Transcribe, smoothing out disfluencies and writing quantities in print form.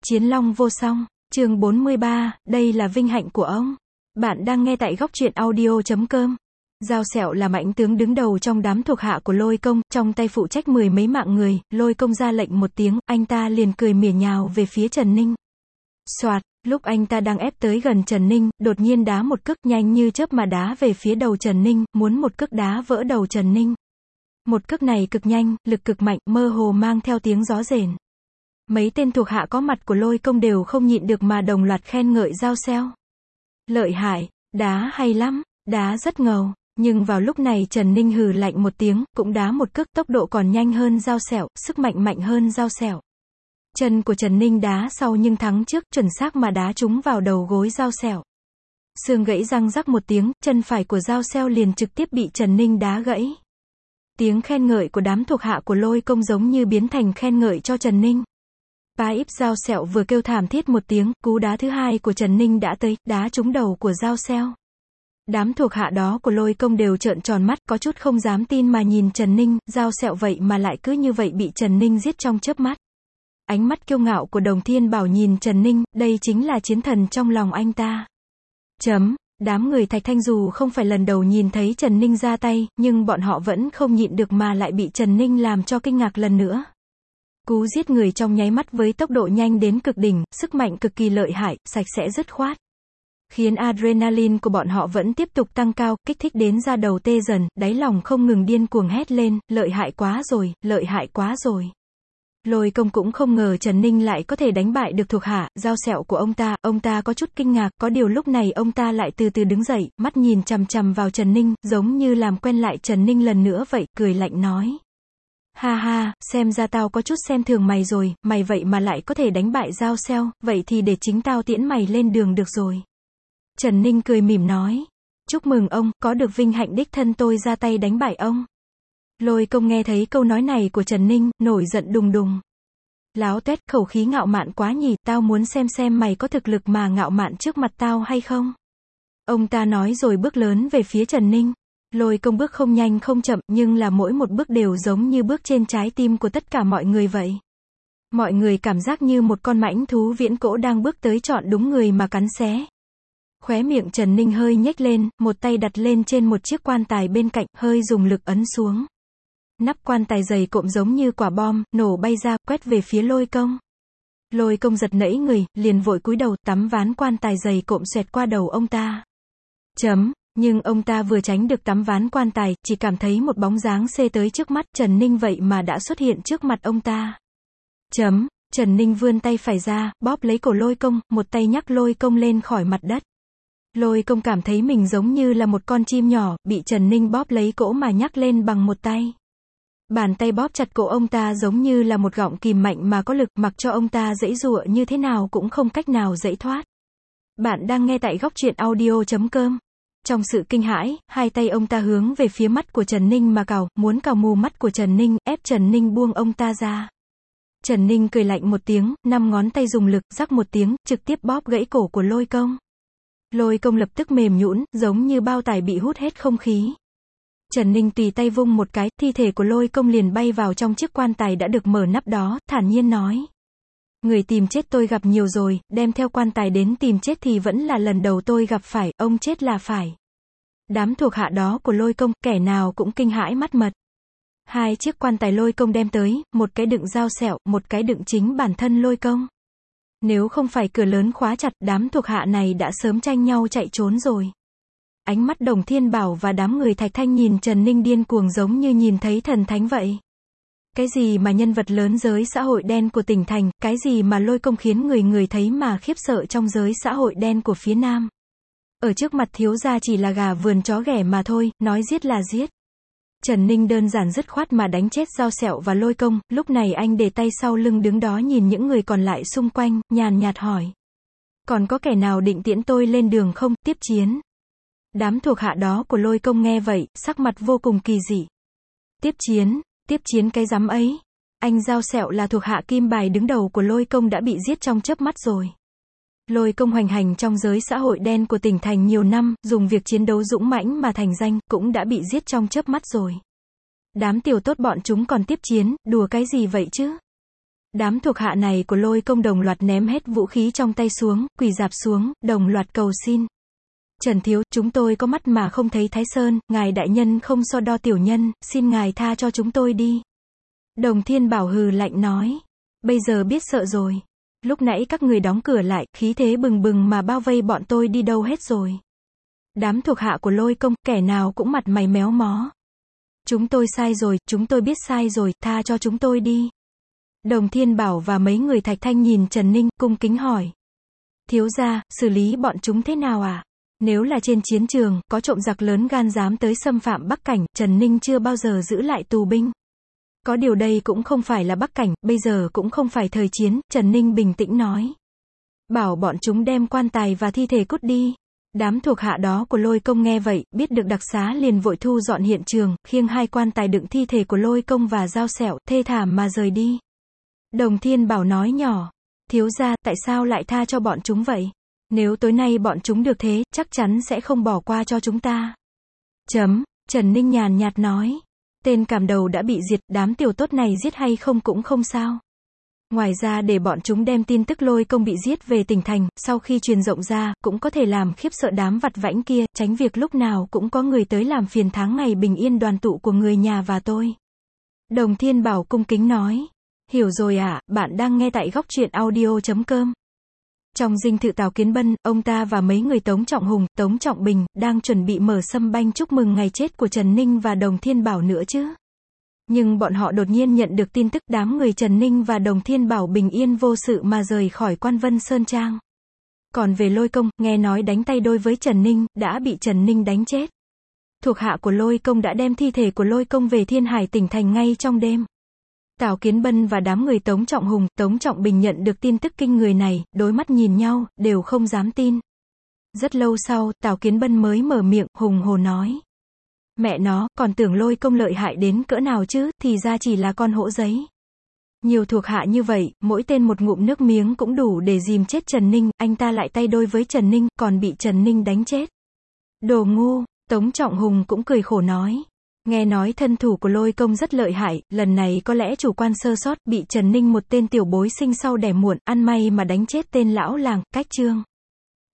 Chiến long vô song, chương 43, đây là vinh hạnh của ông. Bạn đang nghe tại góc truyện audio.com. Dao Sẹo là mãnh tướng đứng đầu trong đám thuộc hạ của Lôi Công, trong tay phụ trách mười mấy mạng người. Lôi Công ra lệnh một tiếng, anh ta liền cười mỉa nhào về phía Trần Ninh. Soạt, lúc anh ta đang ép tới gần Trần Ninh, đột nhiên đá một cước nhanh như chớp mà đá về phía đầu Trần Ninh, muốn một cước đá vỡ đầu Trần Ninh. Một cước này cực nhanh, lực cực mạnh, mơ hồ mang theo tiếng gió rền. Mấy tên thuộc hạ có mặt của Lôi Công đều không nhịn được mà đồng loạt khen ngợi Dao Sẹo. Lợi hại, đá hay lắm, đá rất ngầu. Nhưng vào lúc này Trần Ninh hừ lạnh một tiếng, cũng đá một cước, tốc độ còn nhanh hơn Dao Sẹo, sức mạnh mạnh hơn Dao Sẹo. Chân của Trần Ninh đá sau nhưng thắng trước, chuẩn xác mà đá trúng vào đầu gối Dao Sẹo. Xương gãy răng rắc một tiếng, chân phải của Dao Sẹo liền trực tiếp bị Trần Ninh đá gãy. Tiếng khen ngợi của đám thuộc hạ của Lôi Công giống như biến thành khen ngợi cho Trần Ninh. Pa íp Dao Sẹo vừa kêu thảm thiết một tiếng, cú đá thứ hai của Trần Ninh đã tới, đá trúng đầu của Dao Sẹo. Đám thuộc hạ đó của Lôi Công đều trợn tròn mắt, có chút không dám tin mà nhìn Trần Ninh, Dao Sẹo vậy mà lại cứ như vậy bị Trần Ninh giết trong chớp mắt. Ánh mắt kiêu ngạo của Đồng Thiên Bảo nhìn Trần Ninh, đây chính là chiến thần trong lòng anh ta. Đám người Thạch Thanh dù không phải lần đầu nhìn thấy Trần Ninh ra tay, nhưng bọn họ vẫn không nhịn được mà lại bị Trần Ninh làm cho kinh ngạc lần nữa. Cú giết người trong nháy mắt với tốc độ nhanh đến cực đỉnh, sức mạnh cực kỳ lợi hại, sạch sẽ dứt khoát. Khiến adrenaline của bọn họ vẫn tiếp tục tăng cao, kích thích đến da đầu tê dần, đáy lòng không ngừng điên cuồng hét lên, lợi hại quá rồi, lợi hại quá rồi. Lôi Công cũng không ngờ Trần Ninh lại có thể đánh bại được thuộc hạ, Dao Sẹo của ông ta có chút kinh ngạc, có điều lúc này ông ta lại từ từ đứng dậy, mắt nhìn chằm chằm vào Trần Ninh, giống như làm quen lại Trần Ninh lần nữa vậy, cười lạnh nói. Ha ha, xem ra tao có chút xem thường mày rồi, mày vậy mà lại có thể đánh bại Dao Sẹo, vậy thì để chính tao tiễn mày lên đường được rồi. Trần Ninh cười mỉm nói. Chúc mừng ông, có được vinh hạnh đích thân tôi ra tay đánh bại ông. Lôi Công nghe thấy câu nói này của Trần Ninh, nổi giận đùng đùng. Láo tuét, khẩu khí ngạo mạn quá nhỉ, tao muốn xem mày có thực lực mà ngạo mạn trước mặt tao hay không. Ông ta nói rồi bước lớn về phía Trần Ninh. Lôi Công bước không nhanh không chậm, nhưng là mỗi một bước đều giống như bước trên trái tim của tất cả mọi người vậy. Mọi người cảm giác như một con mãnh thú viễn cổ đang bước tới chọn đúng người mà cắn xé. Khóe miệng Trần Ninh hơi nhếch lên, một tay đặt lên trên một chiếc quan tài bên cạnh, hơi dùng lực ấn xuống. Nắp quan tài dày cộm giống như quả bom, nổ bay ra, quét về phía Lôi Công. Lôi Công giật nảy người, liền vội cúi đầu, tấm ván quan tài dày cộm xoẹt qua đầu ông ta. Nhưng ông ta vừa tránh được tấm ván quan tài, chỉ cảm thấy một bóng dáng xê tới trước mắt, Trần Ninh vậy mà đã xuất hiện trước mặt ông ta. Trần Ninh vươn tay phải ra, bóp lấy cổ Lôi Công, một tay nhắc Lôi Công lên khỏi mặt đất. Lôi Công cảm thấy mình giống như là một con chim nhỏ, bị Trần Ninh bóp lấy cổ mà nhắc lên bằng một tay. Bàn tay bóp chặt cổ ông ta giống như là một gọng kìm mạnh mà có lực, mặc cho ông ta giãy giụa như thế nào cũng không cách nào giãy thoát. Bạn đang nghe tại góc truyện audio.com. Trong sự kinh hãi, hai tay ông ta hướng về phía mắt của Trần Ninh mà cào, muốn cào mù mắt của Trần Ninh, ép Trần Ninh buông ông ta ra. Trần Ninh cười lạnh một tiếng, 5 ngón tay dùng lực, rắc một tiếng, trực tiếp bóp gãy cổ của Lôi Công. Lôi Công lập tức mềm nhũn, giống như bao tải bị hút hết không khí. Trần Ninh tùy tay vung một cái, thi thể của Lôi Công liền bay vào trong chiếc quan tài đã được mở nắp đó, thản nhiên nói. Người tìm chết tôi gặp nhiều rồi, đem theo quan tài đến tìm chết thì vẫn là lần đầu tôi gặp phải, ông chết là phải. Đám thuộc hạ đó của Lôi Công, kẻ nào cũng kinh hãi mắt mật. 2 chiếc quan tài Lôi Công đem tới, một cái đựng Dao Sẹo, một cái đựng chính bản thân Lôi Công. Nếu không phải cửa lớn khóa chặt, đám thuộc hạ này đã sớm tranh nhau chạy trốn rồi. Ánh mắt Đồng Thiên Bảo và đám người Thạch Thanh nhìn Trần Ninh điên cuồng giống như nhìn thấy thần thánh vậy. Cái gì mà nhân vật lớn giới xã hội đen của tỉnh thành, cái gì mà Lôi Công khiến người thấy mà khiếp sợ trong giới xã hội đen của phía Nam. Ở trước mặt thiếu gia chỉ là gà vườn chó ghẻ mà thôi, nói giết là giết. Trần Ninh đơn giản dứt khoát mà đánh chết Dao Sẹo và Lôi Công, lúc này anh để tay sau lưng đứng đó nhìn những người còn lại xung quanh, nhàn nhạt hỏi. Còn có kẻ nào định tiễn tôi lên đường không, tiếp chiến? Đám thuộc hạ đó của Lôi Công nghe vậy, sắc mặt vô cùng kỳ dị. Tiếp chiến cái rắm ấy. Anh Dao Sẹo là thuộc hạ kim bài đứng đầu của Lôi Công đã bị giết trong chớp mắt rồi. Lôi Công hoành hành trong giới xã hội đen của tỉnh thành nhiều năm, dùng việc chiến đấu dũng mãnh mà thành danh, cũng đã bị giết trong chớp mắt rồi. Đám tiểu tốt bọn chúng còn tiếp chiến, đùa cái gì vậy chứ? Đám thuộc hạ này của Lôi Công đồng loạt ném hết vũ khí trong tay xuống, quỳ rạp xuống, đồng loạt cầu xin. Trần thiếu, chúng tôi có mắt mà không thấy Thái Sơn, ngài đại nhân không so đo tiểu nhân, xin ngài tha cho chúng tôi đi. Đồng Thiên Bảo hừ lạnh nói. Bây giờ biết sợ rồi. Lúc nãy các người đóng cửa lại, khí thế bừng bừng mà bao vây bọn tôi đi đâu hết rồi. Đám thuộc hạ của Lôi Công, kẻ nào cũng mặt mày méo mó. Chúng tôi sai rồi, chúng tôi biết sai rồi, tha cho chúng tôi đi. Đồng Thiên Bảo và mấy người Thạch Thanh nhìn Trần Ninh, cung kính hỏi. Thiếu gia, xử lý bọn chúng thế nào à? Nếu là trên chiến trường, có trộm giặc lớn gan dám tới xâm phạm Bắc Cảnh, Trần Ninh chưa bao giờ giữ lại tù binh. Có điều đây cũng không phải là Bắc Cảnh, bây giờ cũng không phải thời chiến, Trần Ninh bình tĩnh nói. Bảo bọn chúng đem quan tài và thi thể cút đi. Đám thuộc hạ đó của Lôi Công nghe vậy, biết được đặc xá liền vội thu dọn hiện trường, khiêng 2 quan tài đựng thi thể của Lôi Công và Dao Sẹo, thê thảm mà rời đi. Đồng Thiên Bảo nói nhỏ. Thiếu gia, tại sao lại tha cho bọn chúng vậy? Nếu tối nay bọn chúng được thế, chắc chắn sẽ không bỏ qua cho chúng ta. Trần Ninh nhàn nhạt nói. Tên càm đầu đã bị diệt, đám tiểu tốt này giết hay không cũng không sao. Ngoài ra để bọn chúng đem tin tức Lôi Công bị giết về tỉnh thành, sau khi truyền rộng ra, cũng có thể làm khiếp sợ đám vặt vãnh kia, tránh việc lúc nào cũng có người tới làm phiền tháng ngày bình yên đoàn tụ của người nhà và tôi. Đồng Thiên Bảo cung kính nói. Hiểu rồi ạ, bạn đang nghe tại Góc Truyện Audio.com. Trong dinh thự Tào Kiến Bân, ông ta và mấy người Tống Trọng Hùng, Tống Trọng Bình, đang chuẩn bị mở sâm banh chúc mừng ngày chết của Trần Ninh và Đồng Thiên Bảo nữa chứ. Nhưng bọn họ đột nhiên nhận được tin tức đám người Trần Ninh và Đồng Thiên Bảo bình yên vô sự mà rời khỏi Quan Vân Sơn Trang. Còn về Lôi Công, nghe nói đánh tay đôi với Trần Ninh, đã bị Trần Ninh đánh chết. Thuộc hạ của Lôi Công đã đem thi thể của Lôi Công về Thiên Hải tỉnh thành ngay trong đêm. Tào Kiến Bân và đám người Tống Trọng Hùng, Tống Trọng Bình nhận được tin tức kinh người này, đôi mắt nhìn nhau, đều không dám tin. Rất lâu sau, Tào Kiến Bân mới mở miệng, hùng hổ nói. Mẹ nó, còn tưởng Lôi Công lợi hại đến cỡ nào chứ, thì ra chỉ là con hổ giấy. Nhiều thuộc hạ như vậy, mỗi tên một ngụm nước miếng cũng đủ để dìm chết Trần Ninh, anh ta lại tay đôi với Trần Ninh, còn bị Trần Ninh đánh chết. Đồ ngu, Tống Trọng Hùng cũng cười khổ nói. Nghe nói thân thủ của Lôi Công rất lợi hại, lần này có lẽ chủ quan sơ sót, bị Trần Ninh một tên tiểu bối sinh sau đẻ muộn, ăn may mà đánh chết tên lão làng, Cách Trương.